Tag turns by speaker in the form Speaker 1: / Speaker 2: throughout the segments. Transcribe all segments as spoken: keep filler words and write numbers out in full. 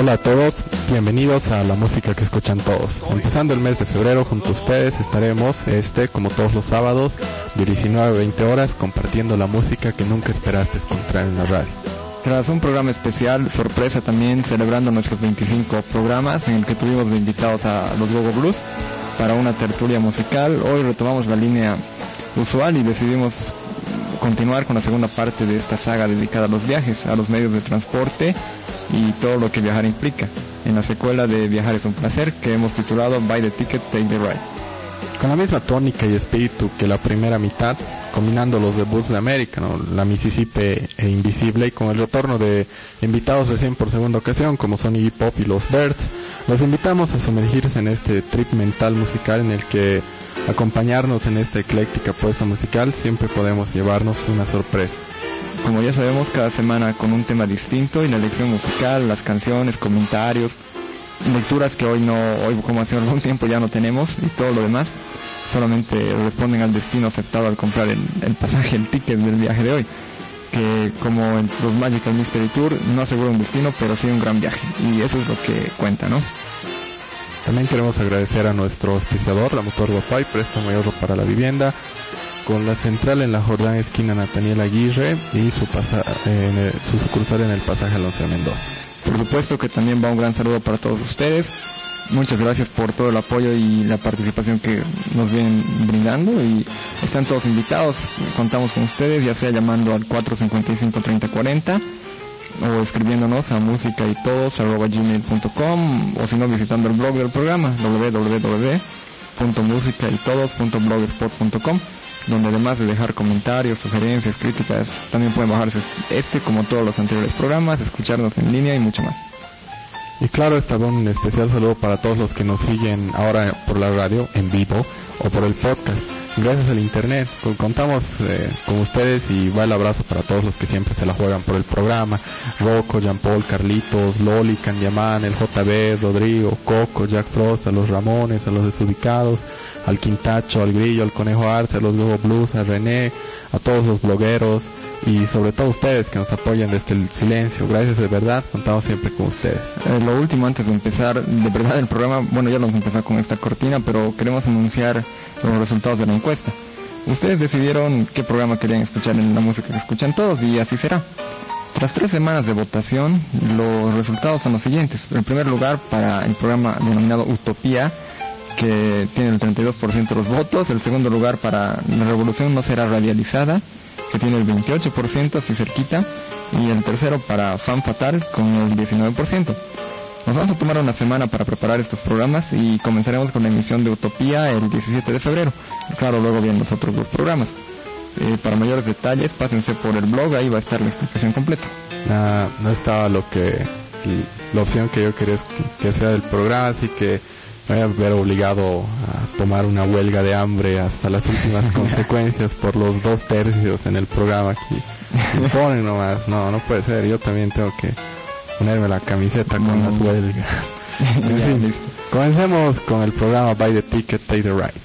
Speaker 1: Hola a todos, bienvenidos a La Música que Escuchan Todos. Empezando el mes de febrero junto a ustedes estaremos, este, como todos los sábados, de diecinueve a veinte horas, compartiendo la música que nunca esperaste encontrar en la radio.
Speaker 2: Tras un programa especial, sorpresa también, celebrando nuestros veinticinco programas, en el que tuvimos de invitados a los Gogo Blues para una tertulia musical, hoy retomamos la línea usual y decidimos continuar con la segunda parte de esta saga dedicada a los viajes, a los medios de transporte y todo lo que viajar implica, en la secuela de Viajar es un placer, que hemos titulado Buy the Ticket, Take the Ride.
Speaker 1: Con la misma tónica y espíritu que la primera mitad, combinando los debuts de América, ¿no? La Mississippi e Invisible, y con el retorno de invitados recién por segunda ocasión, como son Iggy Pop y los Birds, los invitamos a sumergirse en este trip mental musical en el que acompañarnos en esta ecléctica apuesta musical siempre podemos llevarnos una sorpresa.
Speaker 2: Como ya sabemos, cada semana con un tema distinto y la elección musical, las canciones, comentarios, lecturas que hoy no, hoy como hace algún tiempo ya no tenemos, y todo lo demás solamente responden al destino aceptado al comprar el, el pasaje, el ticket del viaje de hoy, que como en los Magical Mystery Tour no asegura un destino, pero sí un gran viaje, y eso es lo que cuenta, ¿no?
Speaker 1: También queremos agradecer a nuestro auspiciador, la Motor Guapay, préstamo y ahorro para la vivienda, con la central en la Jordán esquina Nathaniel Aguirre y su, pasa, en el, su sucursal en el pasaje Alonso de Mendoza.
Speaker 2: Por supuesto que también va un gran saludo para todos ustedes. Muchas gracias por todo el apoyo y la participación que nos vienen brindando, y están todos invitados. Contamos con ustedes, ya sea llamando al cuatro cinco cinco, tres cero cuatro cero o escribiéndonos a música y todos arroba gmail punto com, o si no, visitando el blog del programa doble u doble u doble u punto música y todos punto blogspot punto com, donde además de dejar comentarios, sugerencias, críticas, también pueden bajarse este como todos los anteriores programas, escucharnos en línea y mucho más.
Speaker 1: Y claro, está un especial saludo para todos los que nos siguen ahora por la radio en vivo o por el podcast. Gracias al internet, contamos eh, con ustedes, y va el abrazo para todos los que siempre se la juegan por el programa: Rocco, Jean Paul, Carlitos, Loli, Candiamán, el J B, Rodrigo, Coco, Jack Frost, a los Ramones, a los Desubicados, al Quintacho, al Grillo, al Conejo Arce, a los Gogo Blues, a René, a todos los blogueros y sobre todo ustedes que nos apoyan desde el silencio. Gracias, de verdad, contamos siempre con ustedes.
Speaker 2: Eh, lo último, antes de empezar de verdad el programa, bueno, ya lo hemos empezado con esta cortina, pero queremos anunciar los resultados de la encuesta. Ustedes decidieron qué programa querían escuchar en La Música que Escuchan Todos, y así será. Tras tres semanas de votación, los resultados son los siguientes. En primer lugar, para el programa denominado Utopía, que tiene el treinta y dos por ciento de los votos. El segundo lugar para La Revolución No Será Radializada, que tiene el veintiocho por ciento, así cerquita. Y el tercero para Fan Fatal, con el diecinueve por ciento. Nos vamos a tomar una semana para preparar estos programas y comenzaremos con la emisión de Utopía el diecisiete de febrero. Claro, luego vienen los otros dos programas. Eh, para mayores detalles, pásense por el blog, ahí va a estar la explicación completa.
Speaker 1: Nah, no estaba lo que la opción que yo quería que sea del programa, así que me voy a ver obligado a tomar una huelga de hambre hasta las últimas consecuencias por los dos tercios en el programa aquí. Me ponen nomás, no, no puede ser, yo también tengo que ponerme la camiseta con no. las huelgas. En
Speaker 2: ya,
Speaker 1: fin,
Speaker 2: listo.
Speaker 1: Comencemos con el programa Buy the Ticket, Take the Ride.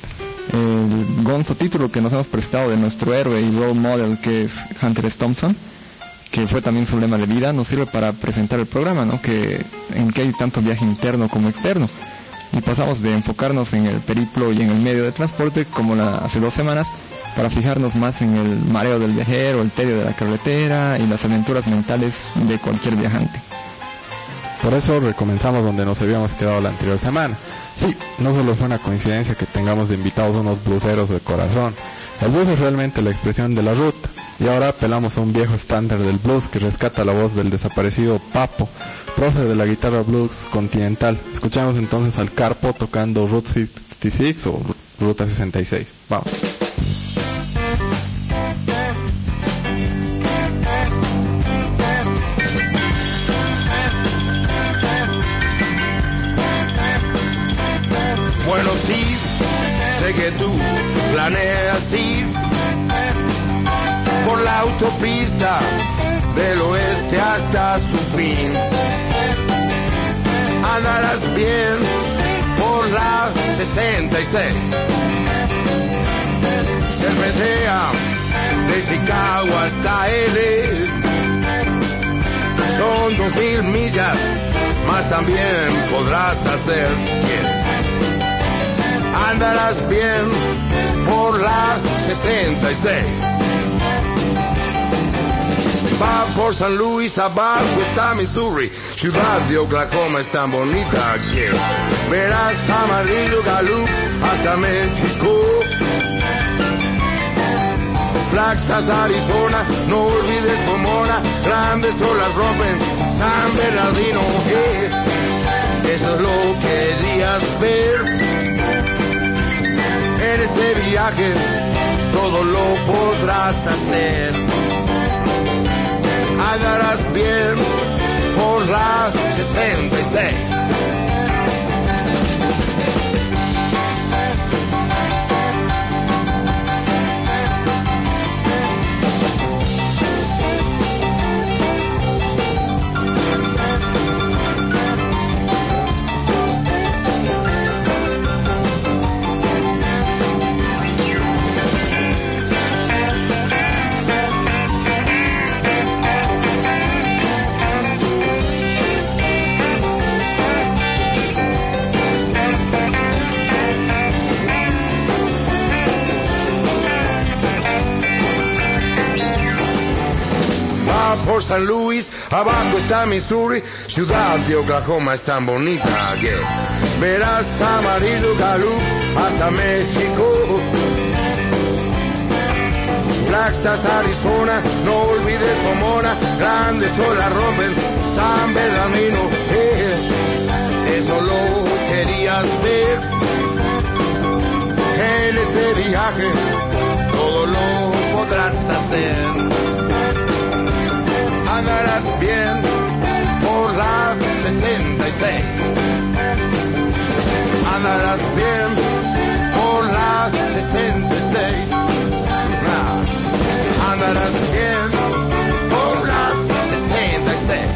Speaker 2: El gonzo título que nos hemos prestado de nuestro héroe y role model, que es Hunter S. Thompson, que fue también su lema de vida, nos sirve para presentar el programa, ¿no? Que en que hay tanto viaje interno como externo, y pasamos de enfocarnos en el periplo y en el medio de transporte como la, hace dos semanas, para fijarnos más en el mareo del viajero, el tedio de la carretera y las aventuras mentales de cualquier viajante.
Speaker 1: Por eso recomenzamos donde nos habíamos quedado la anterior semana. Sí, no solo fue una coincidencia que tengamos de invitados unos blueseros de corazón. El blues es realmente la expresión de la ruta, y ahora apelamos a un viejo estándar del blues que rescata la voz del desaparecido Papo, prócer de la guitarra blues continental. Escuchamos entonces al Carpo tocando Route sesenta y seis o Ruta sesenta y seis. Vamos.
Speaker 3: Bueno, sí, sé que tú planeas ir por la autopista del oeste hasta su fin. Andarás bien por la sesenta y seis. Cervecea de Chicago hasta L A. Son dos mil millas mas también podrás hacer bien. Andarás bien por la sesenta y seis. Va por San Luis, abajo está Missouri, ciudad de Oklahoma es tan bonita que verás Amarillo, Gallup hasta México. Flagstaff, Arizona, no olvides Pomona, grandes olas rompen San Bernardino. Eh, eso es lo que querías ver. En este viaje todo lo podrás hacer. Andarás bien por la sesenta y seis. Por San Luis, abajo está Missouri, ciudad de Oklahoma es tan bonita que verás Amarillo, Gallup hasta México. Flagstaff, Arizona, no olvides Pomona, grandes olas rompen San Bernardino. Eh, eso lo querías ver. En este viaje todo lo podrás hacer. Andarás bien por la sesenta y seis. Andarás bien por la sesenta y seis. Andarás bien por la sesenta y seis.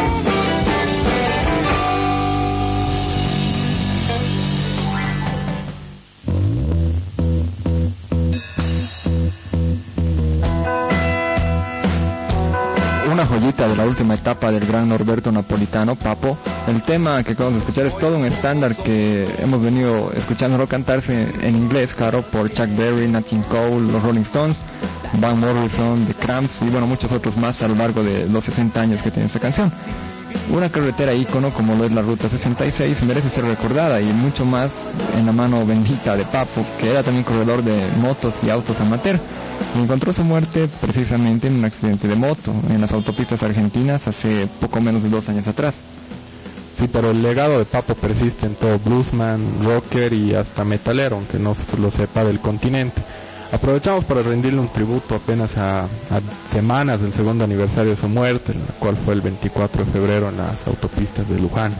Speaker 2: Una joyita de la última etapa del gran Norberto Napolitano, Papo. El tema que acabamos de escuchar es todo un estándar que hemos venido escuchándolo cantarse en inglés, claro, por Chuck Berry, Nat King Cole, los Rolling Stones, Van Morrison, The Cramps y bueno, muchos otros más a lo largo de los sesenta años que tiene esta canción. Una carretera ícono como lo es la Ruta sesenta y seis merece ser recordada y mucho más en la mano bendita de Papo, que era también corredor de motos y autos amateur. Encontró su muerte precisamente en un accidente de moto en las autopistas argentinas hace poco menos de dos años atrás.
Speaker 1: Sí, pero el legado de Papo persiste en todo bluesman, rocker y hasta metalero, aunque no se lo sepa del continente. Aprovechamos para rendirle un tributo apenas a, a semanas del segundo aniversario de su muerte, la cual fue el veinticuatro de febrero en las autopistas de Luján.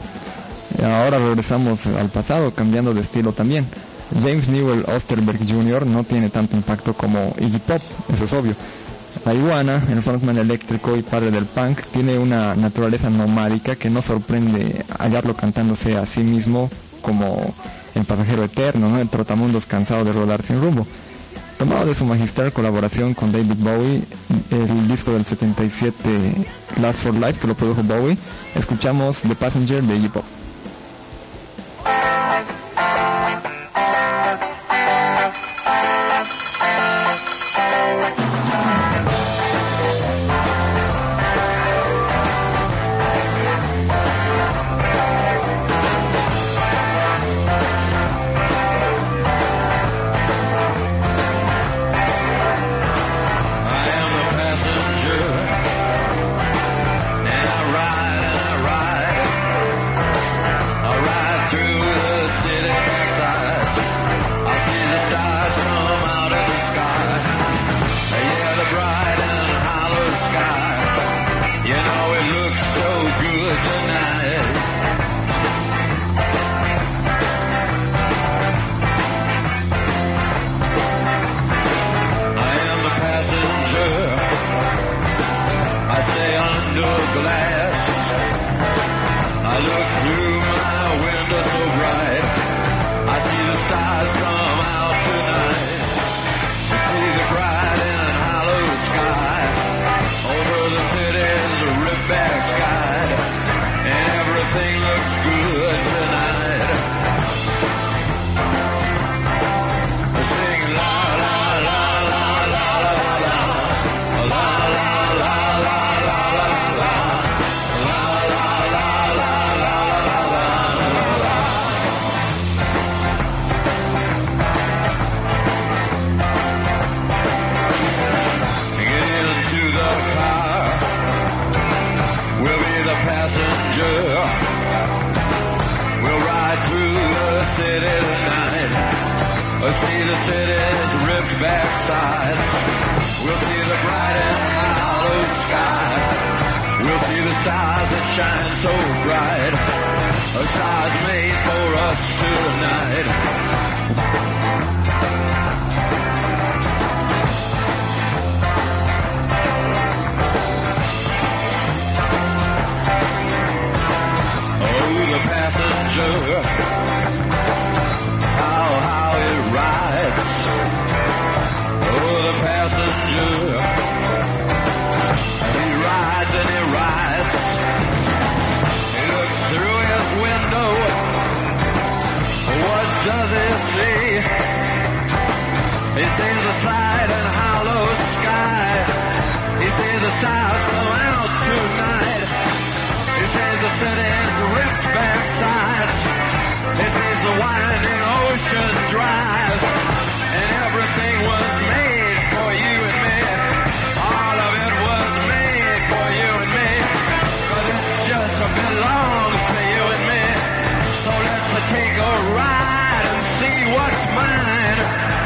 Speaker 2: Y ahora regresamos al pasado, cambiando de estilo también. James Newell Osterberg junior no tiene tanto impacto como Iggy Pop, eso es obvio. La iguana, el frontman eléctrico y padre del punk, tiene una naturaleza nomádica que no sorprende hallarlo cantándose a sí mismo como el pasajero eterno, ¿no? El trotamundos cansado de rodar sin rumbo. Tomado de su magistral colaboración con David Bowie, el disco del setenta y siete Last for Life que lo produjo Bowie, escuchamos The Passenger de Iggy Pop.
Speaker 3: Everything city's ripped back sides. We'll see the bright and hollow sky. We'll see the stars that shine so bright. A stars made for us tonight. The passenger, how, how it rides. Oh, the passenger, he rides and he rides. He looks through his window. What does he see? He sees the side and hollow sky. He sees the stars come out tonight. He sees the city's ripped back sides. He sees the winding ocean drive. And everything was made for you and me. All of it was made for you and me. But it just belongs to you and me. So let's take a ride and see what's mine.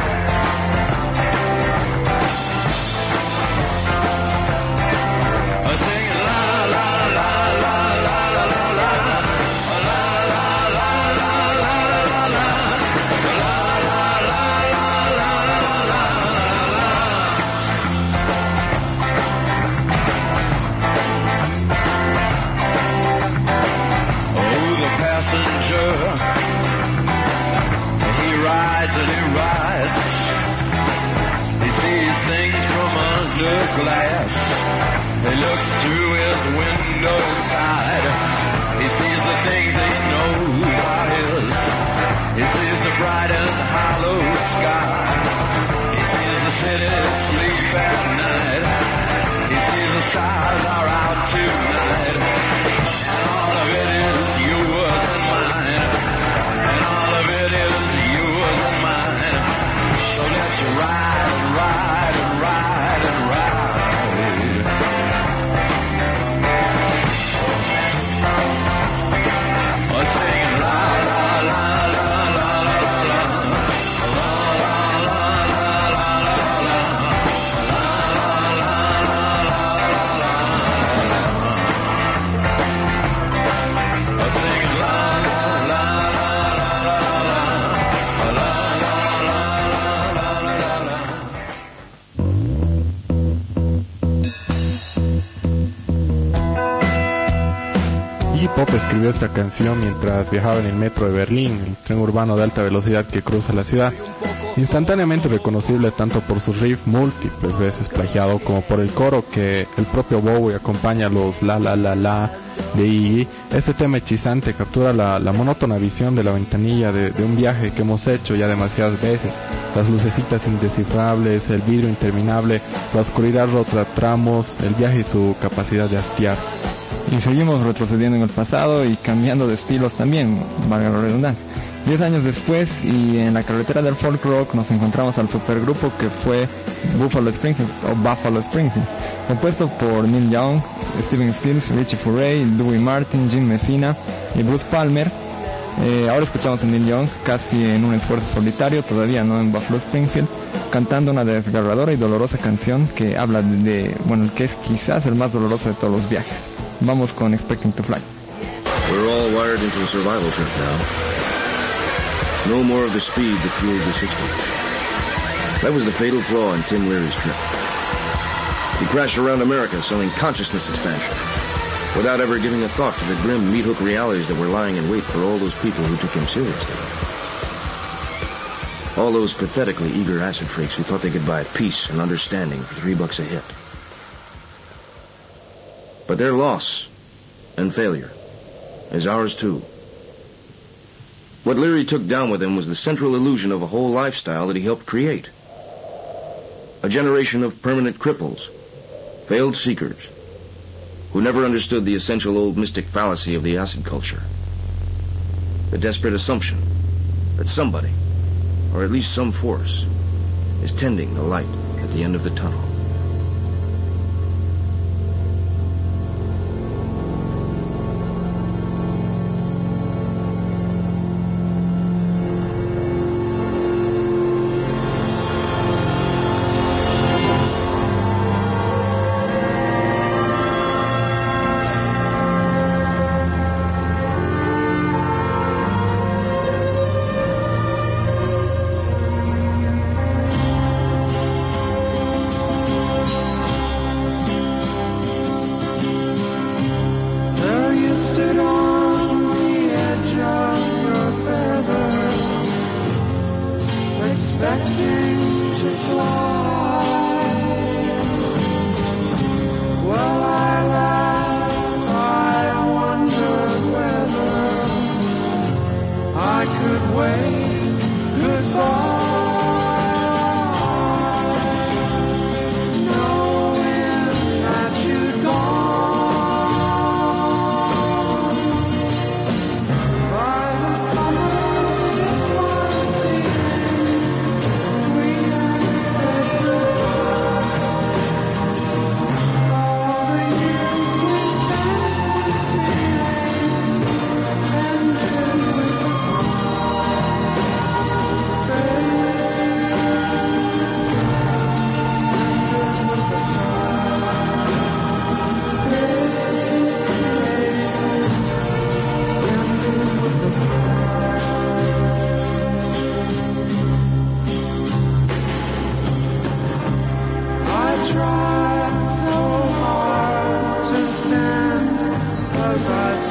Speaker 3: Sing la la la la la la la la. And he rides. He sees things from under glass. He looks through his window inside. He sees the things he knows are his. He sees the bright and hollow sky. He sees the city sleep at night. He sees the stars are out tonight. And all of it is yours and mine. And all of it is yours and mine. So let's ride and ride and ride and ride. Oh, singing la la la la la la la la la. Singing la la la
Speaker 1: Pop escribió esta canción mientras viajaba en el metro de Berlín, el tren urbano de alta velocidad que cruza la ciudad. Instantáneamente reconocible tanto por su riff múltiples veces plagiado como por el coro que el propio Bowie acompaña a los la la la la de Iggy. Este tema hechizante captura la, la monótona visión de la ventanilla de, de un viaje que hemos hecho ya demasiadas veces. Las lucecitas indescifrables, el vidrio interminable, la oscuridad tramos, el viaje y su capacidad de hastiar.
Speaker 2: Y seguimos retrocediendo en el pasado y cambiando de estilos también, valga la redundancia. Diez años después y en la carretera del folk rock nos encontramos al supergrupo que fue Buffalo Springfield o Buffalo Springfield, compuesto por Neil Young, Stephen Stills, Richie Furay, Dewey Martin, Jim Messina y Bruce Palmer. Eh, ahora escuchamos a Neil Young casi en un esfuerzo solitario, todavía no en Buffalo Springfield, cantando una desgarradora y dolorosa canción que habla de, de bueno, que es quizás el más doloroso de todos los viajes. Vamos con Expecting to Fly.
Speaker 4: We're all wired into a survival trip now. No more of the speed that fueled the sixties. That was the fatal flaw in Tim Leary's trip. He crashed around America selling consciousness expansion without ever giving a thought to the grim meat-hook realities that were lying in wait for all those people who took him seriously. All those pathetically eager acid freaks who thought they could buy peace and understanding for three bucks a hit. But their loss and failure is ours too. What Leary took down with him was the central illusion of a whole lifestyle that he helped create. A generation of permanent cripples, failed seekers, who never understood the essential old mystic fallacy of the acid culture. The desperate assumption that somebody, or at least some force, is tending the light at the end of the tunnel.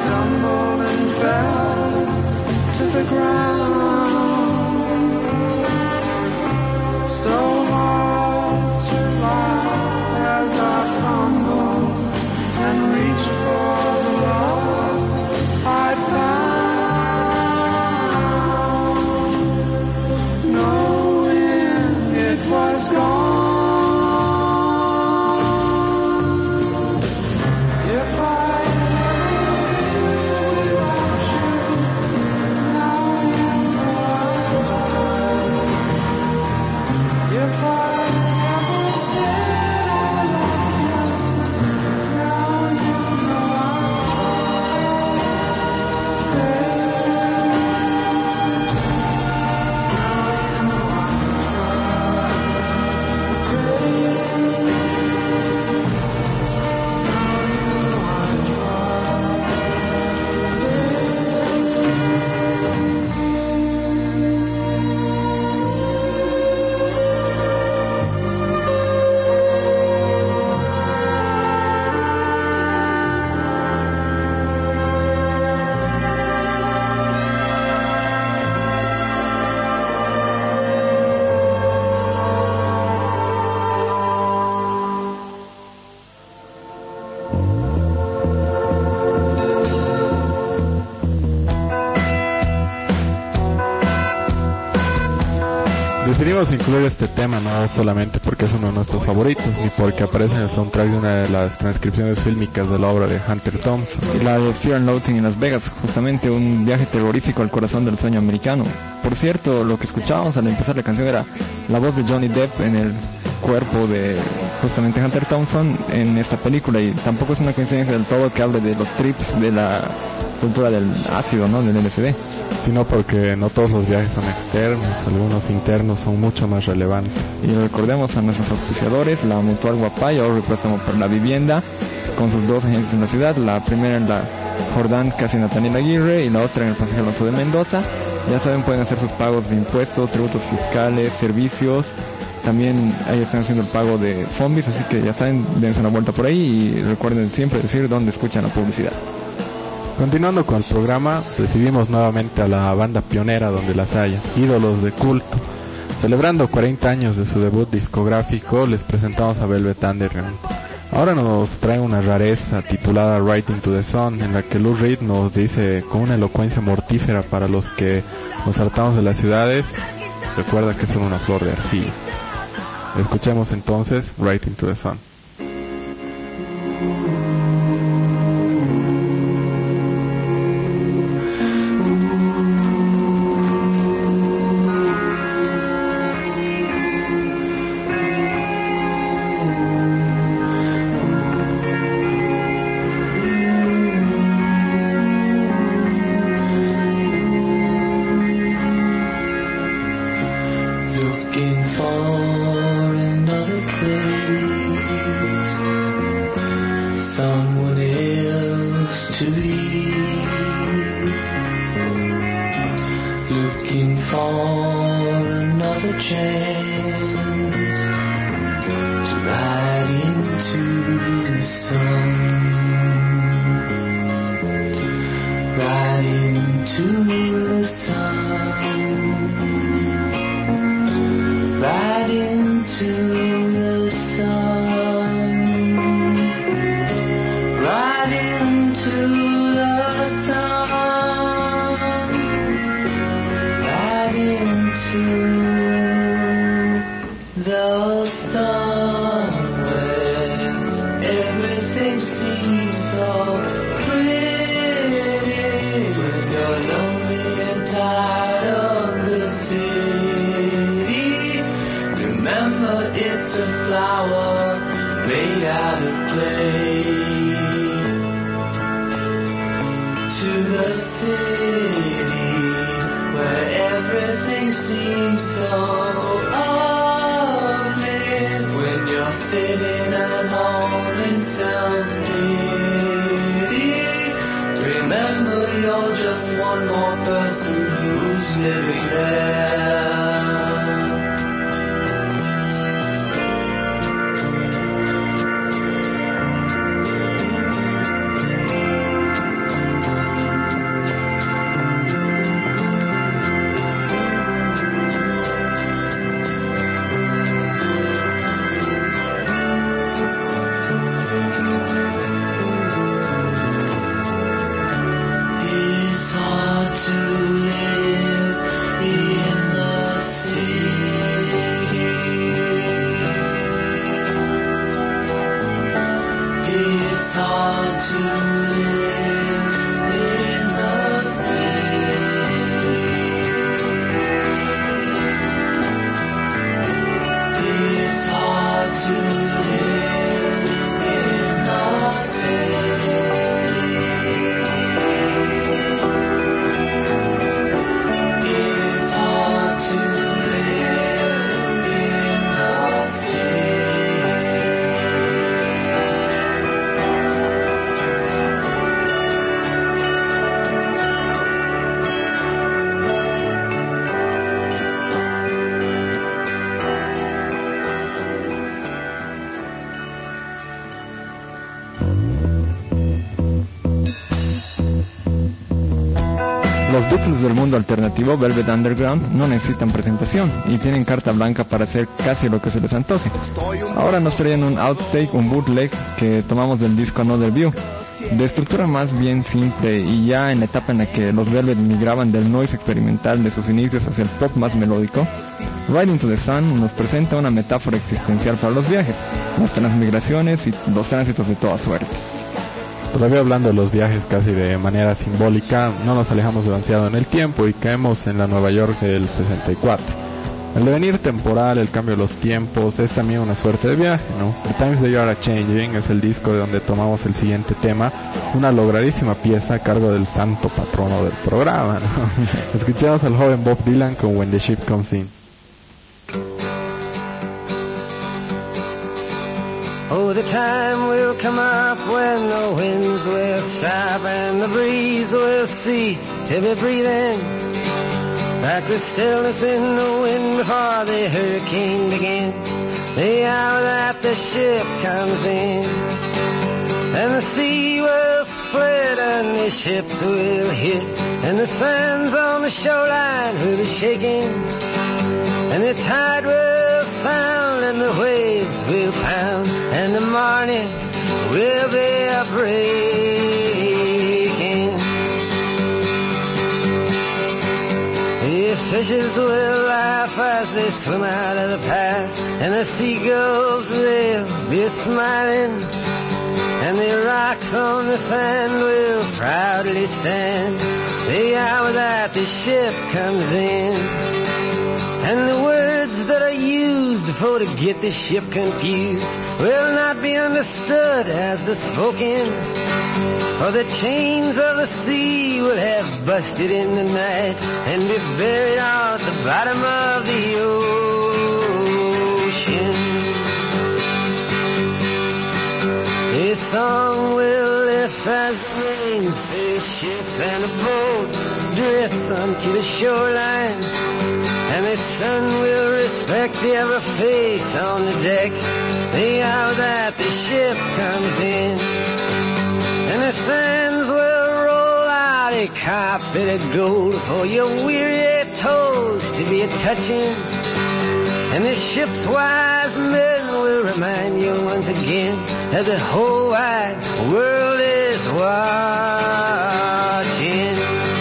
Speaker 3: stumbled and fell to the ground. So hard to lie as I fumbled and reached for the love I'd found, knowing it was gone.
Speaker 1: Decidimos incluir este tema no solamente porque es uno de nuestros favoritos, ni porque aparece en el soundtrack de una de las transcripciones fílmicas de la obra de Hunter Thompson.
Speaker 2: Y la de Fear and Loathing en Las Vegas, justamente un viaje terrorífico al corazón del sueño americano. Por cierto, lo que escuchábamos al empezar la canción era la voz de Johnny Depp en el cuerpo de justamente Hunter Thompson en esta película, y tampoco es una coincidencia del todo que hable de los trips de la cultura del ácido, ¿no? Del L S D.
Speaker 1: Sino porque no todos los viajes son externos, algunos internos son mucho más relevantes.
Speaker 2: Y recordemos a nuestros auspiciadores, la Mutual Guapay, ahorro y préstamo para la vivienda, con sus dos agencias en la ciudad, la primera en la Jordán Casi Nathaniel Aguirre y la otra en el Pasaje Alonso de Mendoza. Ya saben, pueden hacer sus pagos de impuestos, tributos fiscales, servicios. También ahí están haciendo el pago de Fombis, así que ya saben, dense una vuelta por ahí y recuerden siempre decir dónde escuchan la publicidad.
Speaker 1: Continuando con el programa, recibimos nuevamente a la banda pionera donde las haya, ídolos de culto. Celebrando cuarenta años de su debut discográfico, les presentamos a Velvet Underground. Ahora nos trae una rareza titulada Right Into the Sun, en la que Lou Reed nos dice con una elocuencia mortífera para los que nos hartamos de las ciudades, recuerda que son una flor de arcilla. Escuchemos entonces Right Into the Sun.
Speaker 3: Living
Speaker 2: Los Beatles del mundo alternativo, Velvet Underground, no necesitan presentación y tienen carta blanca para hacer casi lo que se les antoje. Ahora nos traen un outtake, un bootleg que tomamos del disco Another View, de estructura más bien simple y ya en la etapa en la que los Velvet migraban del noise experimental de sus inicios hacia el pop más melódico. Riding to the Sun nos presenta una metáfora existencial para los viajes, las transmigraciones y los tránsitos de toda suerte.
Speaker 1: Todavía hablando de los viajes casi de manera simbólica, no nos alejamos demasiado en el tiempo y caemos en la Nueva York del sesenta y cuatro. El devenir temporal, el cambio de los tiempos, es también una suerte de viaje, ¿no? The Times They Are A-Changing es el disco de donde tomamos el siguiente tema, una logradísima pieza a cargo del santo patrono del programa, ¿no? Escuchamos al joven Bob Dylan con When the Ship Comes In.
Speaker 5: Oh, the time will come up when the winds will stop and the breeze will cease to be breathing. Like the stillness in the wind before the hurricane begins, the hour that the ship comes in. And the sea will split and the ships will hit, and the sands on the shoreline will be shaking, and the tide will sound and the waves will pound, and the morning will be a breaking. The fishes will laugh as they swim out of the path, and the seagulls will be smiling, and the rocks on the sand will proudly stand the hour that the ship comes in. And the words that are used for to get the ship confused will not be understood as the spoken, for the chains of the sea will have busted in the night and be buried out at the bottom of the ocean. A song will lift as the rain sails ships and a boat drifts onto the shoreline, and the sun will respect every face on the deck the hour that the ship comes in. And the sands will roll out a carpet of gold for your weary toes to be a-touching, and the ship's wise men will remind you once again that the whole wide world is watching.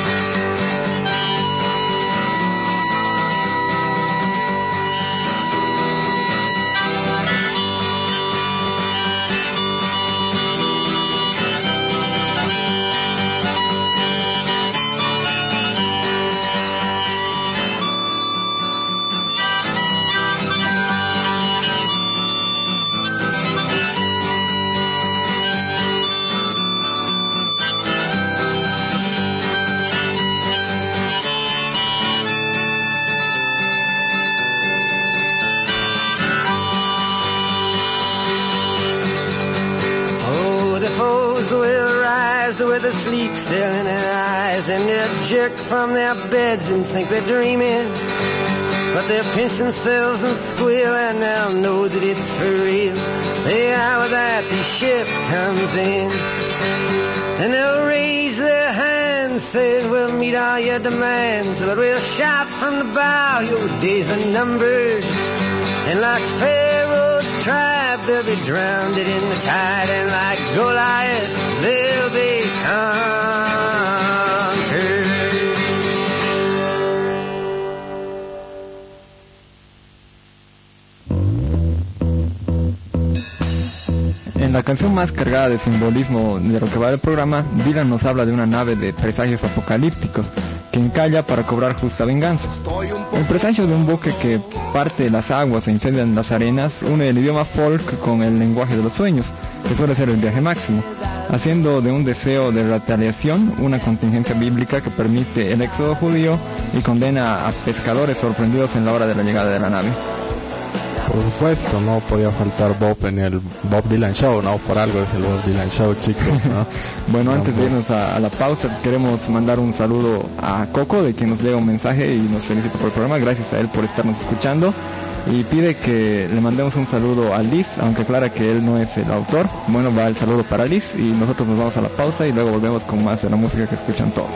Speaker 5: With the sleep still in their eyes, and they'll jerk from their beds and think they're dreaming, but they'll pinch themselves and squeal, and they'll know that it's for real the hour that the ship comes in. And they'll raise their hands saying we'll meet all your demands, but we'll shout from the bow your days are numbered, and like Pharaoh's tribe they'll be drowned in the tide, and like Goliath they'll be conquered.
Speaker 2: En la canción más cargada de simbolismo de lo que va del programa, Dylan nos habla de una nave de presagios apocalípticos que encalla para cobrar justa venganza. El presagio de un buque que parte de las aguas e incendia en las arenas une el idioma folk con el lenguaje de los sueños, que suele ser el viaje máximo, haciendo de un deseo de retaliación una contingencia bíblica que permite el éxodo judío y condena a pescadores sorprendidos en la hora de la llegada de la nave.
Speaker 1: Por supuesto, no podía faltar Bob en el Bob Dylan Show, ¿no? Por algo es el Bob Dylan Show, chicos, ¿no?
Speaker 2: Bueno,
Speaker 1: no,
Speaker 2: antes de irnos a, a la pausa, queremos mandar un saludo a Coco, de quien nos llega un mensaje y nos felicita por el programa. Gracias a él por estarnos escuchando. Y pide que le mandemos un saludo a Liz, aunque aclara que él no es el autor. Bueno, va el saludo para Liz y nosotros nos vamos a la pausa y luego volvemos con más de la música que escuchan todos.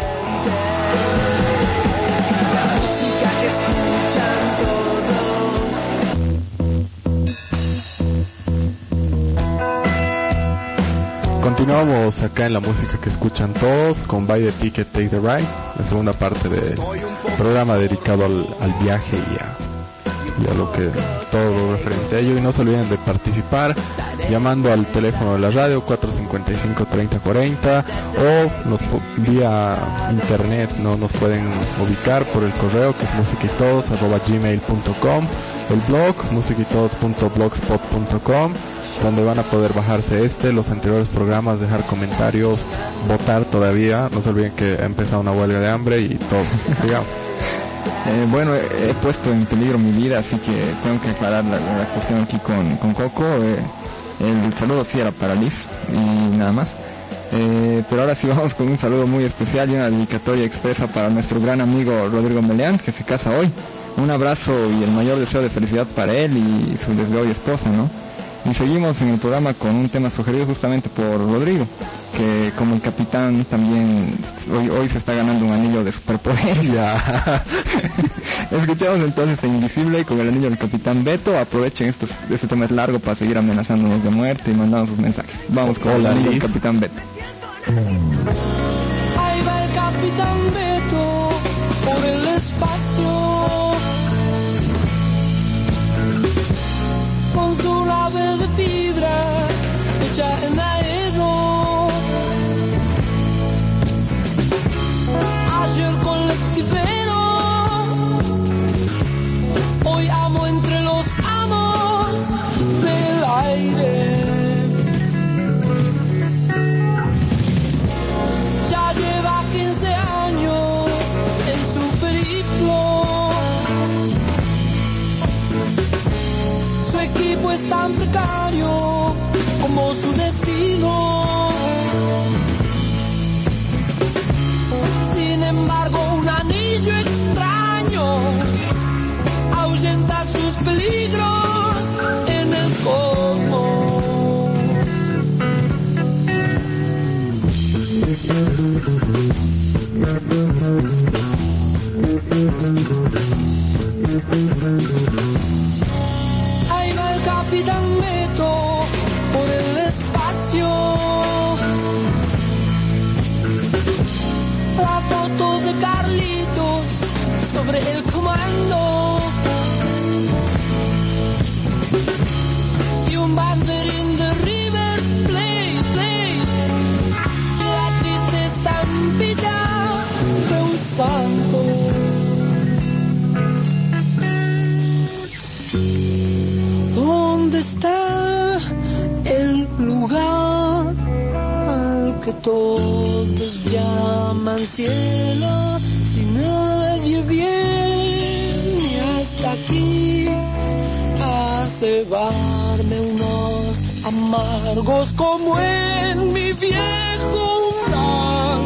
Speaker 1: Continuamos acá en la música que escuchan todos con Buy the Ticket, Take the Ride, la segunda parte del programa dedicado al, al viaje y a, y a lo que todo lo referente a ello. Y no se olviden de participar llamando al teléfono de la radio cuatro cinco cinco, treinta cuarenta o nos, vía internet no nos pueden ubicar por el correo que es musiquitodos arroba gmail punto com, el blog musiquitodos punto blogspot punto com, donde van a poder bajarse este, los anteriores programas, dejar comentarios, votar todavía. No se olviden que ha empezado una huelga de hambre y todo, digamos.
Speaker 2: Eh, bueno, he, he puesto en peligro mi vida, así que tengo que aclarar la, la cuestión aquí con, con Coco. Eh, el saludo sí era para Liz y nada más. Eh, pero ahora sí vamos con un saludo muy especial y una dedicatoria expresa para nuestro gran amigo Rodrigo Meleán, que se casa hoy. Un abrazo y el mayor deseo de felicidad para él y su desde hoy esposa, ¿no? Y seguimos en el programa con un tema sugerido justamente por Rodrigo, que como el capitán también hoy, hoy se está ganando un anillo de superpoder. Ya. Escuchamos entonces a Invisible con el anillo del capitán Beto. Aprovechen, esto, este tema es largo para seguir amenazándonos de muerte y mandando sus mensajes. Vamos con
Speaker 1: Hola,
Speaker 2: el anillo
Speaker 1: Liz.
Speaker 2: del capitán Beto.
Speaker 6: Ahí va el capitán Beto por el espacio con su nave de fibra hecha en aedo. Ayer colectivero, hoy amo entre los amos del aire. Ya lleva quince años en su periplo. Su equipo es tan precario como su destino. Sin embargo, un anillo extraño ahuyenta sus peligros en el cosmos. Ahí va el capitán Beto por el espacio. La foto de Carlitos sobre el comando y un banderín de River Plate, Plate. La triste estampita de un santo. ¿Dónde está el lugar al que todos llaman cielo? Si nadie viene hasta aquí a cebarme unos amargos como en mi viejo umbral.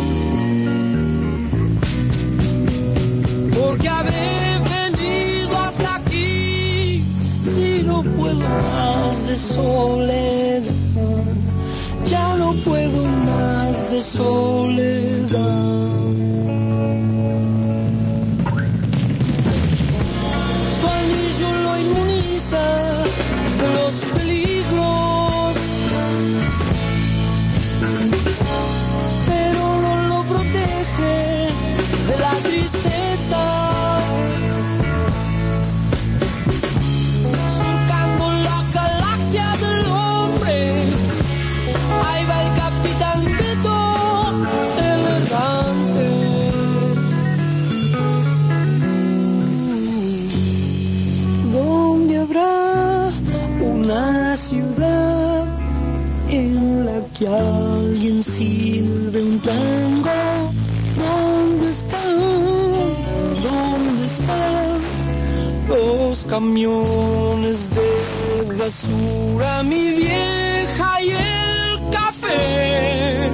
Speaker 6: Porque habré venido hasta aquí si no puedo más de soledad, ya no puedo más de soledad. Su anillo lo inmuniza de los peligros, pero no lo protege de la tristeza. Surcando la galaxia del hombre, en la que alguien sirve un tango. ¿Dónde están? ¿Dónde están los camiones de basura, mi vieja y el café?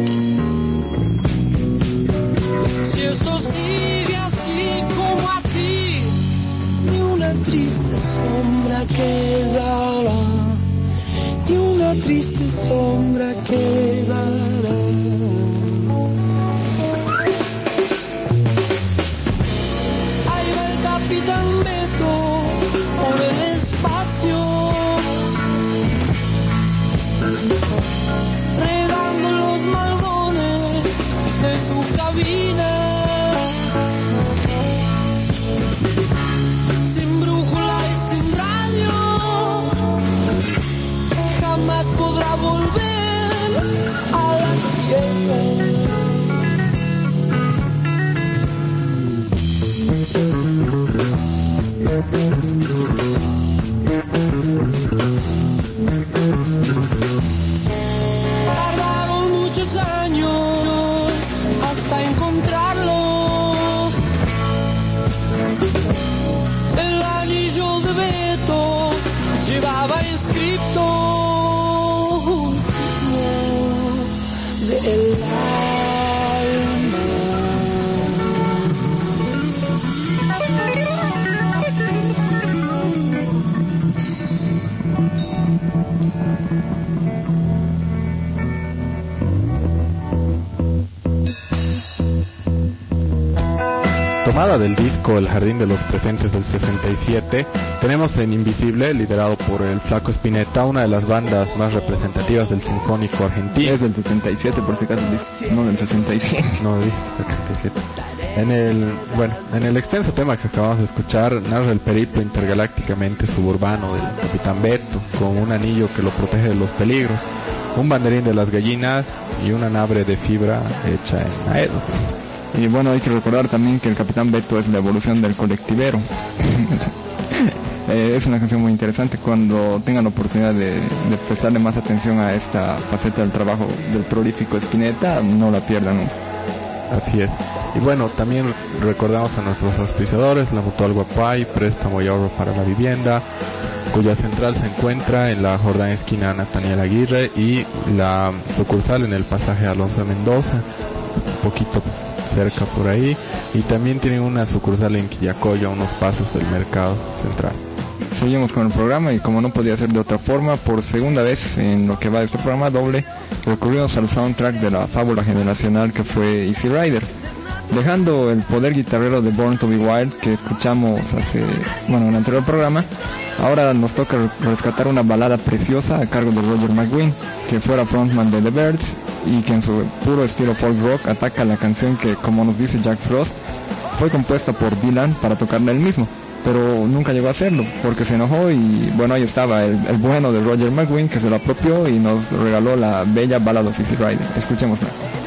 Speaker 6: Si esto sigue así como así, ni una triste sombra quedará, ni una triste sombra quedará. Ahí va el capitán Beto por el espacio, regando los malbones de su cabina. Sin brújula y sin radio, jamás podrá volver a la tierra. Tardaron muchos años hasta encontrarlo. El anillo de Beto llevaba inscrito un signo del
Speaker 1: Tomada del disco El Jardín de los Presentes del sesenta y siete, tenemos en Invisible, liderado por el Flaco Spinetta, una de las bandas más representativas del sinfónico argentino.
Speaker 2: Es del setenta y siete, por si acaso, no del sesenta y siete.
Speaker 1: No, dije setenta y siete. En el, bueno, en el extenso tema que acabamos de escuchar, narra el periplo intergalácticamente suburbano del Capitán Beto, con un anillo que lo protege de los peligros, un banderín de las gallinas y una nave de fibra hecha en Aedo.
Speaker 2: Y bueno, hay que recordar también que el Capitán Beto es la evolución del colectivero. eh, es una canción muy interesante. Cuando tengan la oportunidad de, de prestarle más atención a esta faceta del trabajo del prolífico Spinetta, no la pierdan nunca.
Speaker 1: Así es. Y bueno, también recordamos a nuestros auspiciadores, la Mutual Guapay, préstamo y ahorro para la vivienda, cuya central se encuentra en la Jordán esquina Nathaniel Aguirre, y la sucursal en el pasaje Alonso de Mendoza, un poquito cerca por ahí, y también tienen una sucursal en Quillacoya, unos pasos del mercado central.
Speaker 2: Seguimos con el programa y como no podía ser de otra forma, por segunda vez en lo que va de este programa doble, recurrimos al soundtrack de la fábula generacional que fue Easy Rider. Dejando el poder guitarrero de Born to Be Wild que escuchamos hace, bueno, en el anterior programa, ahora nos toca rescatar una balada preciosa a cargo de Roger McGuinn, que fuera frontman de The Byrds y que en su puro estilo folk rock ataca la canción que, como nos dice Jack Frost, fue compuesta por Dylan para tocarla él mismo, pero nunca llegó a hacerlo porque se enojó. Y bueno, ahí estaba el, el bueno de Roger McGuinn, que se lo apropió y nos regaló la bella balada de Easy Rider. Escuchémosla.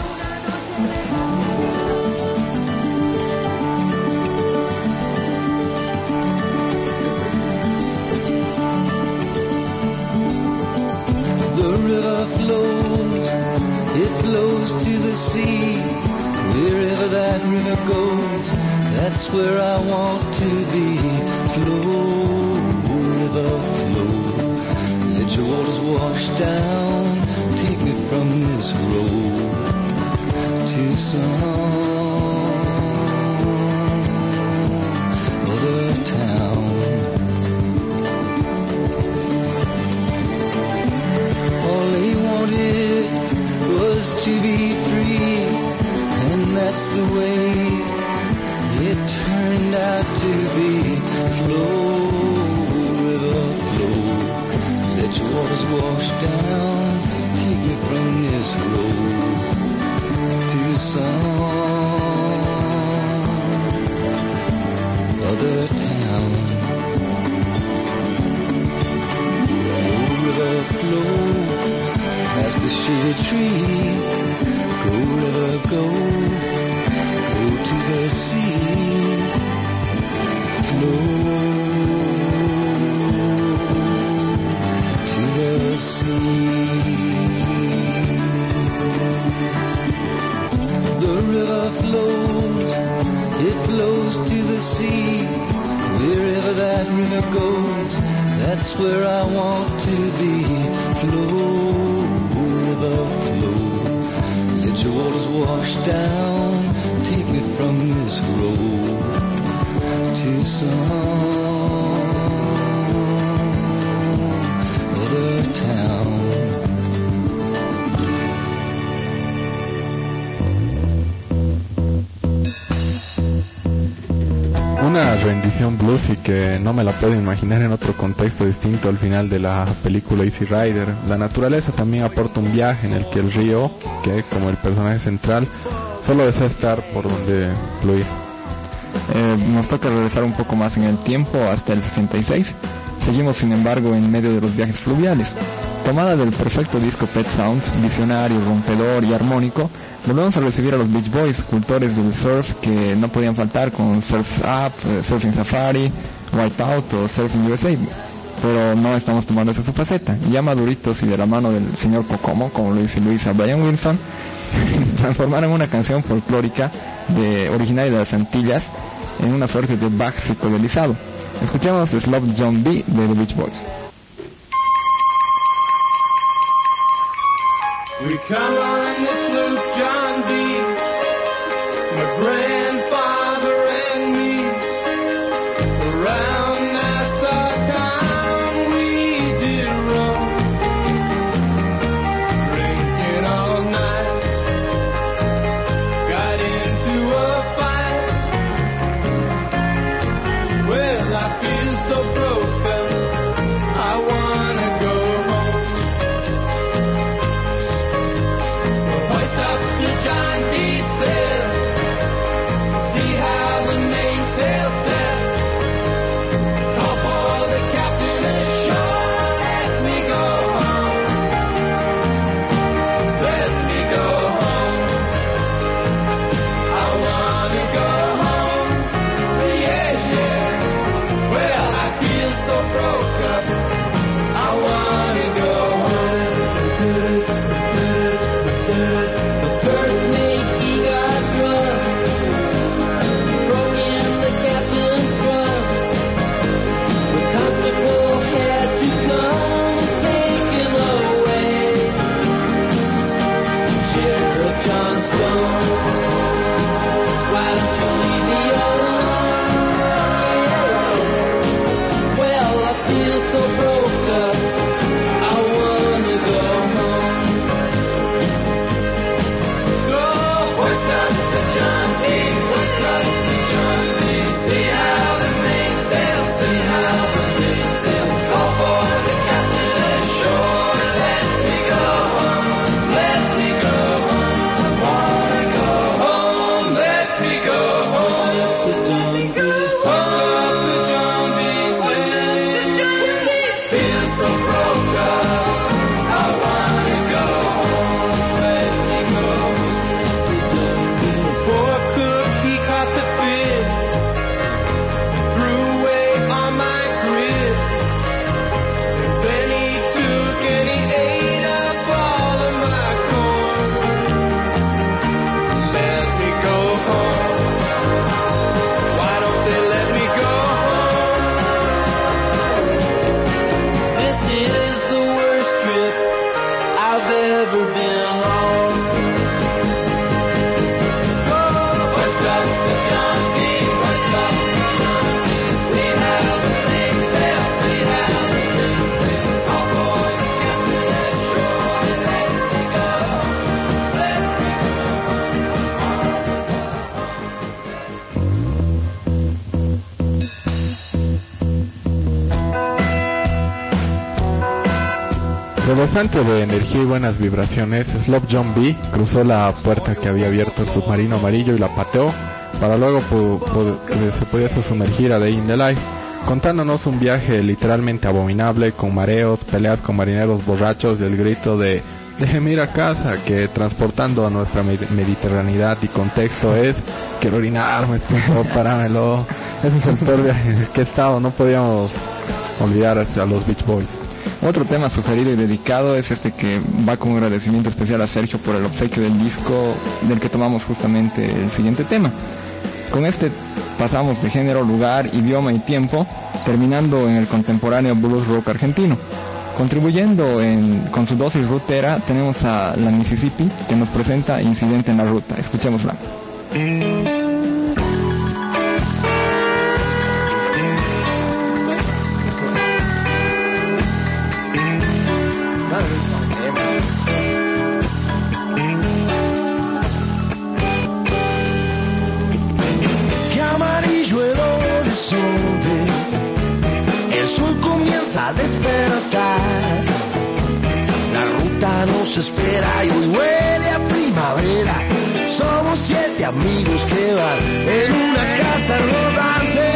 Speaker 7: That's where I want to be. Flow, river, flow. Let your waters wash down. Take me from this road to some other town. All they wanted was to be free, and that's the way it turned out to be. Flow, river, flow. Let your waters wash down. Take me from this road to some other town. Flow, river, flow. Past the shady tree. Go, river, go. Go to the sea, flow to the sea. sea. Wherever that river goes, that's where I want to be. Flow, river, flow. Let your waters wash down. Take me from this road to some other town.
Speaker 1: Una rendición bluesy que no me la puedo imaginar en otro contexto distinto al final de la película Easy Rider. La naturaleza también aporta un viaje en el que el río, que como el personaje central, solo desea estar por donde fluir.
Speaker 2: Eh, nos toca regresar un poco más en el tiempo, hasta el sesenta y seis. Seguimos, sin embargo, en medio de los viajes fluviales. Tomada del perfecto disco Pet Sounds, visionario, rompedor y armónico, volvemos a recibir a los Beach Boys, cultores del surf que no podían faltar con Surf's Up, eh, Surfing Safari, Wipeout o Surfing U S A. Pero no estamos tomando esa su faceta. Ya maduritos y de la mano del señor Kokomo, como lo dice Luisa Brian Wilson, transformaron una canción folclórica de, originaria de las Antillas en una suerte de Bach psicodelizado. Escuchemos Slope John B de The Beach Boys.
Speaker 6: We come on the sloop John B, my grandfather and me, around Nassau town we did roam, drinking all night, got into a fight. Well, I feel so broken, I wanna go home. Hoist up the John B. sail, see how the mainsail sets. Call for the captain ashore, let me go home. Let me go home. I wanna go home. Yeah, yeah. Well, I feel so broke up. I wanna go home. The first mate, he got drunk, broke in the captain's trunk. The constable had to come and take him away. Sheriff John Stone, why don't you leave me alone? Well, I feel so broke up, I wanna go home. Go, hoist up the John B, hoist up the John B. See how the mainsail, see how the mainsail. Call for the captain ashore, let me go home, let me go home. I wanna go home, let me go home. Hoist up the John B, hoist up the John B. Feel so broke up, I wanna go home, let me go home. Before cook, he caught the fish, threw away all my grit. And then he took and he ate up all of my corn. Let me go home. Why don't they let me go home? This is the worst trip I've ever been on. Hoist up the John B, hoist up the John B. See how the mainsail, see how the mainsail. Call for the captain ashore, let me go home, let me
Speaker 1: Rebosante de energía y buenas vibraciones, Slope John B cruzó la puerta que había abierto el submarino amarillo y la pateó para luego pu- pu- que se pudiese sumergir a Day in the Life, contándonos un viaje literalmente abominable con mareos, peleas con marineros borrachos y el grito de déjeme ir a casa, que transportando a nuestra med- mediterraneidad y contexto es quiero orinarme, por favor, páramelo. Ese es el peor viaje en el que he estado, no podíamos olvidar a los Beach Boys.
Speaker 2: Otro tema sugerido y dedicado es este que va con un agradecimiento especial a Sergio por el obsequio del disco del que tomamos justamente el siguiente tema. Con este pasamos de género, lugar, idioma y tiempo, terminando en el contemporáneo blues rock argentino. Contribuyendo en, con su dosis rutera, tenemos a la Mississippi, que nos presenta Incidente en la Ruta. Escuchémosla.
Speaker 5: Que amarillo el horizonte, el sol comienza a despertar. La ruta nos espera y hoy huele a primavera. Somos siete amigos que van en una casa rodante.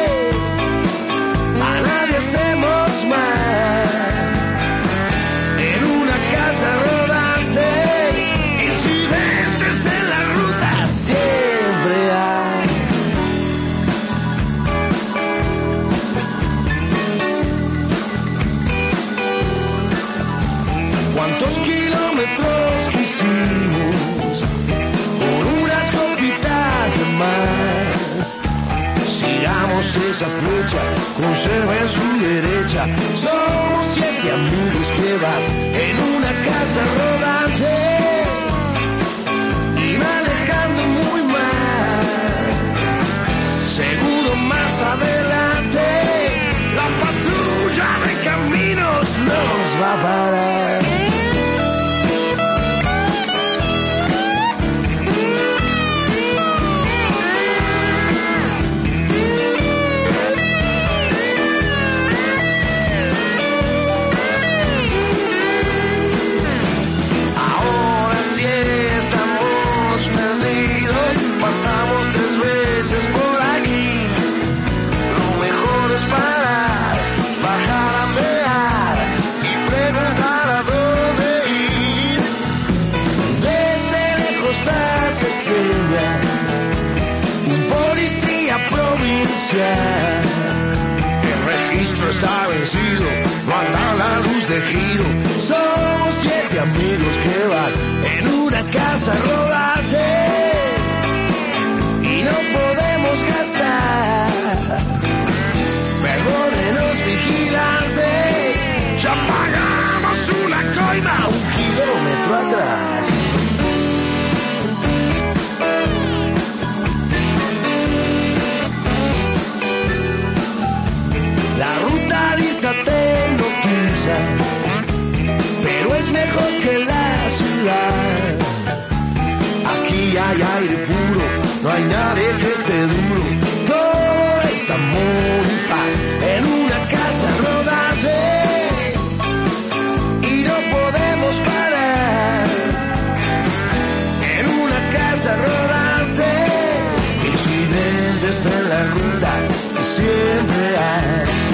Speaker 5: A nadie hacemos mal. En una casa rodante, incidentes en la ruta siempre hay. ¿Cuántos kilómetros que hicimos por unas copitas de más? Sigamos esa flecha, conserven su derecha. Somos siete amigos que van en una casa rodante y manejando muy mal. Seguro más adelante la patrulla de caminos nos va a parar. Ahora sí estamos perdidos, pasamos tres veces por aquí. Lo mejor es parar, bajar a mear y preguntar a dónde ir. Desde lejos hace señas un policía provincial. El registro está vencido, no anda la luz de giro. Somos siete amigos que van en una casa rodante y no podemos gastar. Perdónenos, vigilante, ya pagamos una coima un kilómetro atrás. La ruta lisa te hipnotiza, pero es mejor que la ciudad. Aquí hay aire puro, no hay nadie que esté duro. Todo es amor y paz en una casa rodante y no podemos parar. En una casa rodante, incidentes en la ruta siempre hay.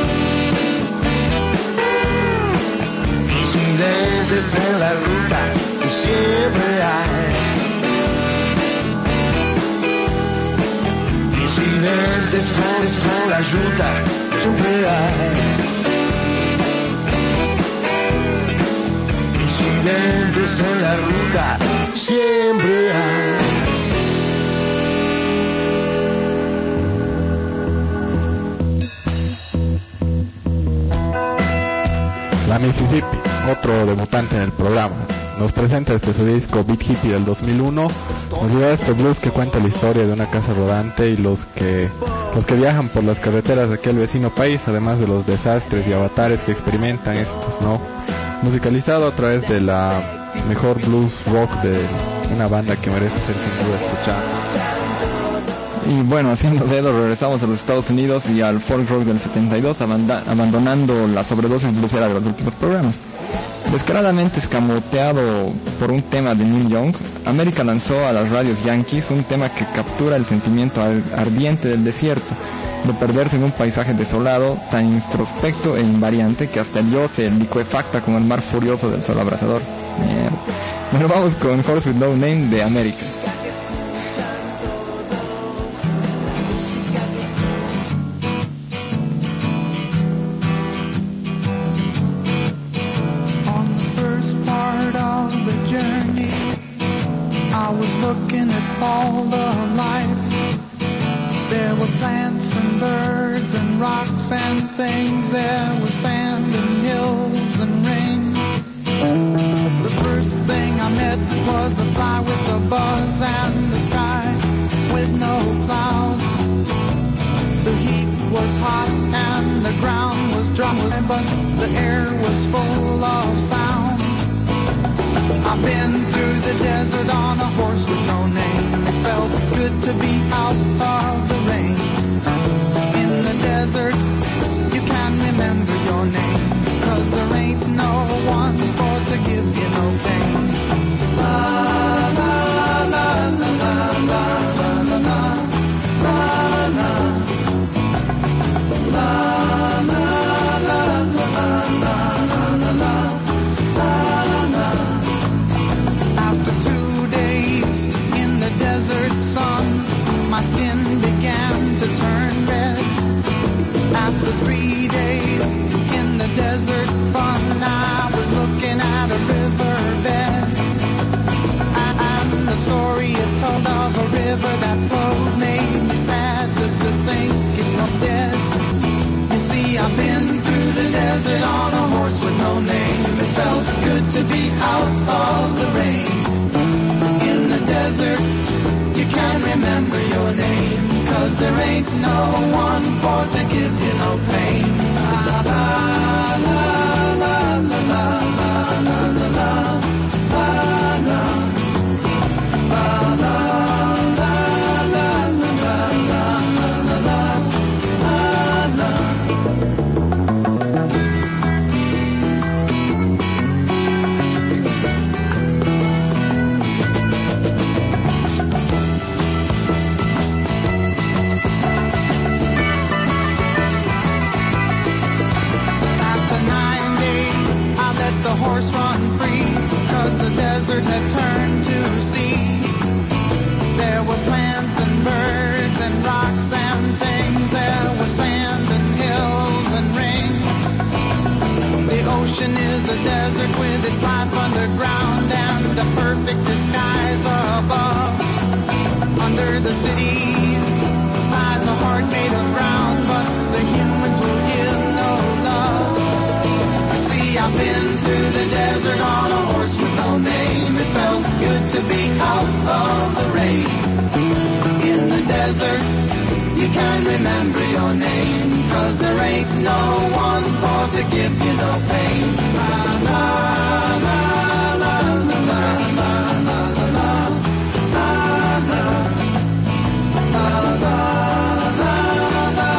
Speaker 5: Incidentes en la ruta y siempre hay. Incidentes flores con la ruta siempre hay. Incidentes en la ruta siempre hay.
Speaker 1: La Mississippi, otro debutante en el programa, nos presenta este su disco Beat Hippie del dos mil uno. Nos lleva este blues que cuenta la historia de una casa rodante y los que los que viajan por las carreteras de aquel vecino país, además de los desastres y avatares que experimentan estos, ¿no? Musicalizado a través de la mejor blues rock de una banda que merece ser sin duda escuchada.
Speaker 2: Y bueno, haciendo dedo regresamos a los Estados Unidos y al folk rock del setenta y dos, abanda- abandonando la sobredosis bluesera de los últimos programas. Descaradamente escamoteado por un tema de Neil Young, América lanzó a las radios yankees un tema que captura el sentimiento ar- ardiente del desierto, de perderse en un paisaje desolado, tan introspecto e invariante que hasta el yo se licuefacta con el mar furioso del sol abrasador. Mierda. Bueno, vamos con Horse with No Name de América.
Speaker 8: Looking at all the life, high with a buzz and the sky with no clouds. The heat was hot and the ground was dry, but the air was full of sound. I've been through the desert on a horse with no name. It felt good to be out of the rain. In the desert, you can remember your name, 'cause there ain't no one for to give you no pain. La la la la la la la la la la la la la la la la. After two days in the desert sun, my skin began to turn red. After three days in the desert fun, I was looking at a riverbed. And the story it told of a river that flowed made me sad just to think it was dead. You see, I've been through the desert on a horse with no name. It felt good to be out of the rain. In the desert, you can't remember your name, 'cause there ain't no one for to give you no pain. La la la la la la la la la la la la la la la la la la. After nine days, I let the horse run free, 'cause the desert had turned to sea. There were plants and birds and rocks and things. There was sand and hills and rings. The ocean is a desert with its life underground and a perfect disguise above. Under the cities lies a heart made of brown, but the humans will give no love. You see, I've been through the desert on a horse with no name. It felt good to be out of the rain. In the desert, you can't remember your name, 'cause there ain't no one for to give you no pain. La la la la la la la la la la la la la la la la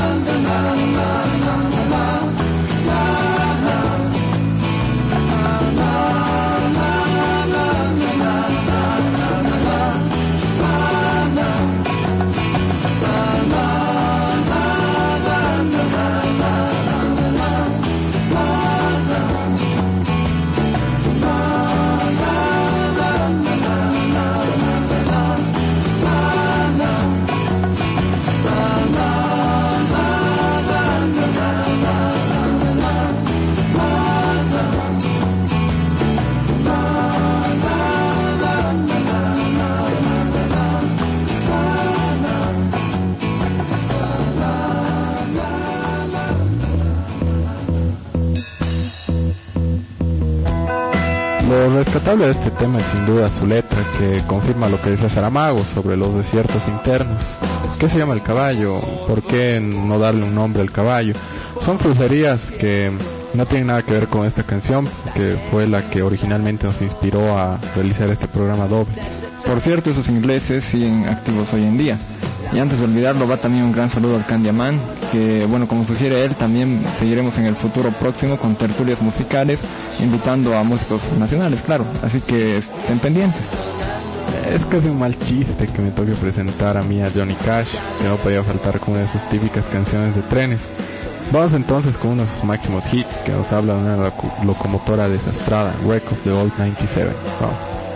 Speaker 1: Lo rescatable de este tema es sin duda su letra, que confirma lo que decía Saramago sobre los desiertos internos. ¿Qué se llama el caballo? ¿Por qué no darle un nombre al caballo? Son fruterías que no tienen nada que ver con esta canción, que fue la que originalmente nos inspiró a realizar este programa doble.
Speaker 2: Por cierto, esos ingleses siguen activos hoy en día. Y antes de olvidarlo, va también un gran saludo al Candyman, que bueno, como sugiere él, también seguiremos en el futuro próximo con tertulias musicales, invitando a músicos nacionales, claro, así que estén pendientes.
Speaker 1: Es casi un mal chiste que me toque presentar a mí a Johnny Cash, que no podía faltar con una de sus típicas canciones de trenes. Vamos entonces con uno de sus máximos hits, que nos habla de una loco- locomotora desastrada, Wreck of the Old noventa y siete. Vamos.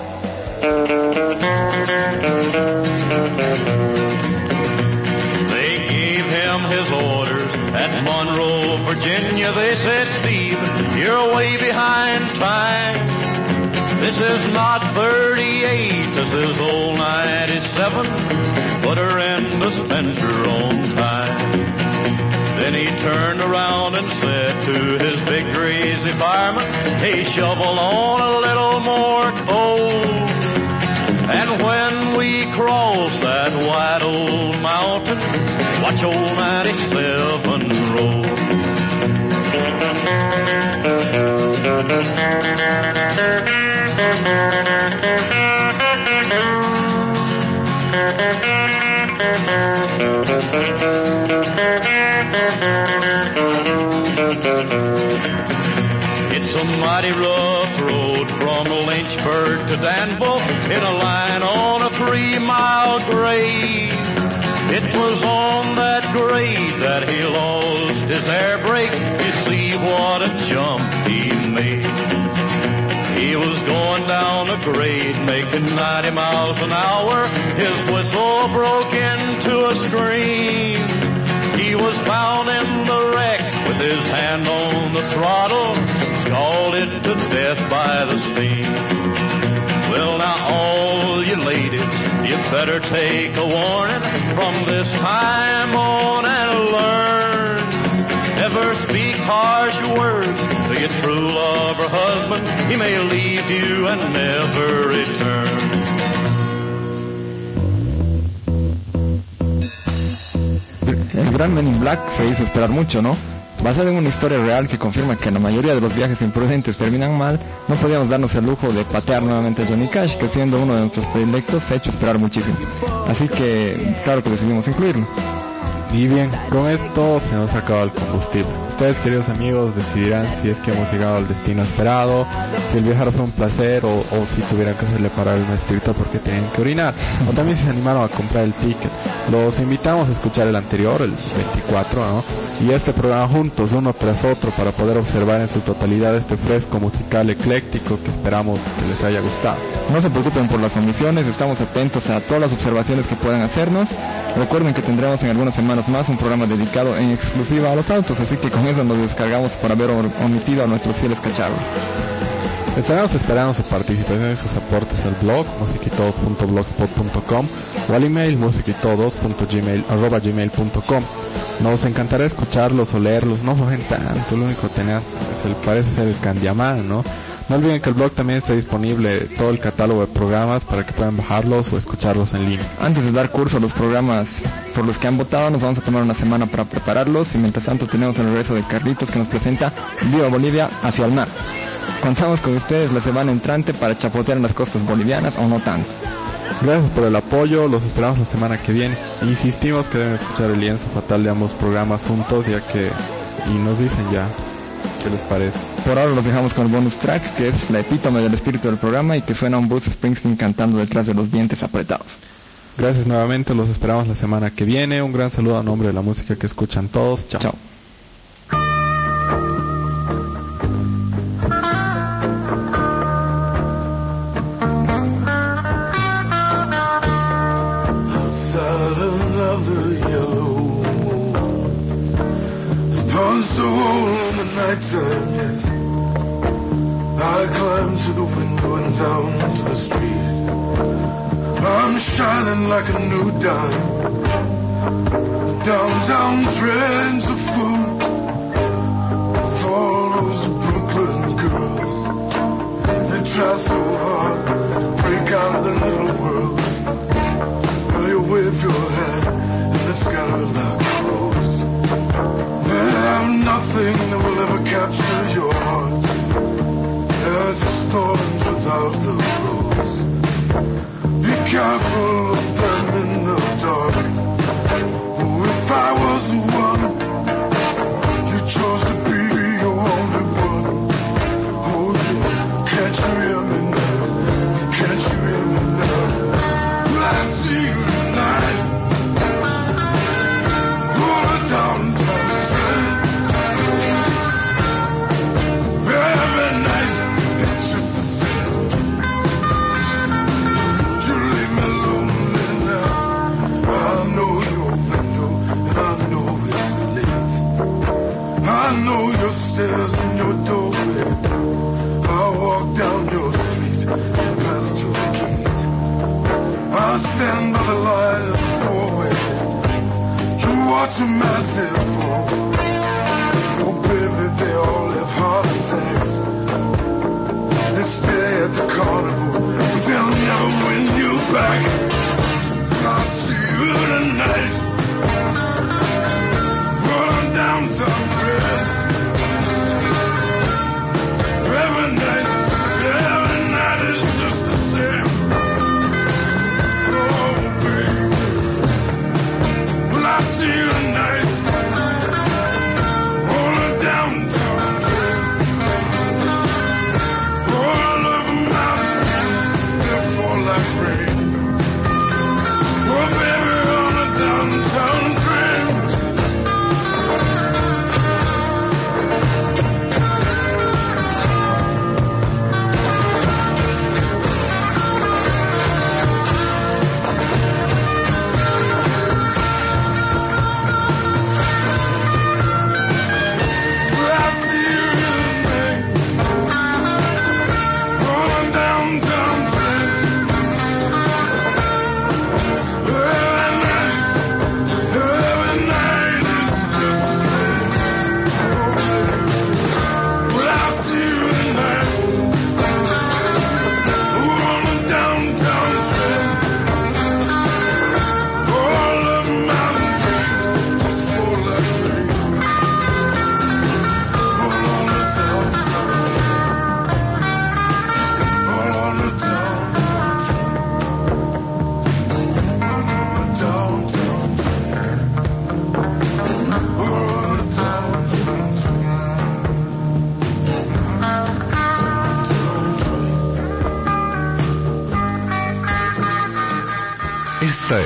Speaker 9: They gave him his orders at Monroe, Virginia. They said, Steve, you're way behind time. This is not thirty-eight, this is old ninety-seven. Put her in the Spencer on time. Then he turned around and said to his big crazy fireman, hey, shovel on a little more coal. we cross that wide old mountain, watch old ninety-seven roll. It's a mighty rough road from Lynchburg to Danville in a line on a three-mile grade. It was on that grade that he lost his air brake. You see what a jump he made. He was going down a grade making ninety miles an hour. His whistle broke into a scream. He was found in the wreck with his hand on the throttle, scalded to death by the steam. Well, now all you ladies, you better take a warning from this time on and learn. Never speak harsh words to your true love or husband. He may leave you and never return.
Speaker 2: El gran Men in Black se hizo esperar mucho, ¿no? Basado en una historia real que confirma que la mayoría de los viajes imprudentes terminan mal, no podíamos darnos el lujo de patear nuevamente a Johnny Cash, que siendo uno de nuestros predilectos se ha hecho esperar muchísimo. Así que, claro que decidimos incluirlo.
Speaker 1: Y bien, con esto se nos acaba el combustible. Ustedes, queridos amigos, decidirán si es que hemos llegado al destino esperado, si el viajar fue un placer o, o si tuvieran que hacerle parar el maestrito porque tenían que orinar, o también si se animaron a comprar el ticket. Los invitamos a escuchar el anterior, el veinticuatro, ¿no? Y este programa juntos, uno tras otro, para poder observar en su totalidad este fresco musical ecléctico que esperamos que les haya gustado.
Speaker 2: No se preocupen por las condiciones, estamos atentos a todas las observaciones que puedan hacernos. Recuerden que tendremos en algunas semanas más un programa dedicado en exclusiva a los autos, así que con eso nos descargamos por haber omitido a nuestros fieles cacharros.
Speaker 1: Estaremos esperando su participación y sus aportes al blog musiquitodos punto blogspot punto com o al email musiquitodos punto gmail punto com. Nos encantará escucharlos o leerlos, no mojen tanto, lo único que tenés es el, parece ser el Candyman, ¿no? No olviden que el blog también está disponible todo el catálogo de programas para que puedan bajarlos o escucharlos en línea.
Speaker 2: Antes de dar curso a los programas por los que han votado, nos vamos a tomar una semana para prepararlos y mientras tanto tenemos el regreso de Carlitos que nos presenta Viva Bolivia hacia el mar. Contamos con ustedes la semana entrante para chapotear en las costas bolivianas o no tanto.
Speaker 1: Gracias por el apoyo, los esperamos la semana que viene. Insistimos que deben escuchar el lienzo fatal de ambos programas juntos, ya que... y nos dicen ya qué les parece.
Speaker 2: Por ahora los dejamos con el bonus track, que es la epítome del espíritu del programa y que suena un Bruce Springsteen cantando detrás de los dientes apretados.
Speaker 1: Gracias nuevamente, los esperamos la semana que viene. Un gran saludo a nombre de la música que escuchan todos. Chao.
Speaker 2: Chao.
Speaker 10: Yes. I climb to the window and down to the street. I'm shining like a new dime. The downtown trends are full of all those Brooklyn girls. They try so hard to break out of their little worlds. Now you wave your hand and the scatter like crows. They have nothing that will ever capture your heart. They're just thorns without the rose. Be careful of them in the dark. Oh, if I was the one you chose to be your only one. Oh, you, can't you hear me now? Can't you hear me now? Will I see you tonight? Roll down. Stairs in your doorway. I walk down your street and past your gate. I stand by the light of the four-way. You watch a massive fall. Oh baby, they all have heart attacks. They stay at the carnival, but they'll never win you back.
Speaker 11: Esta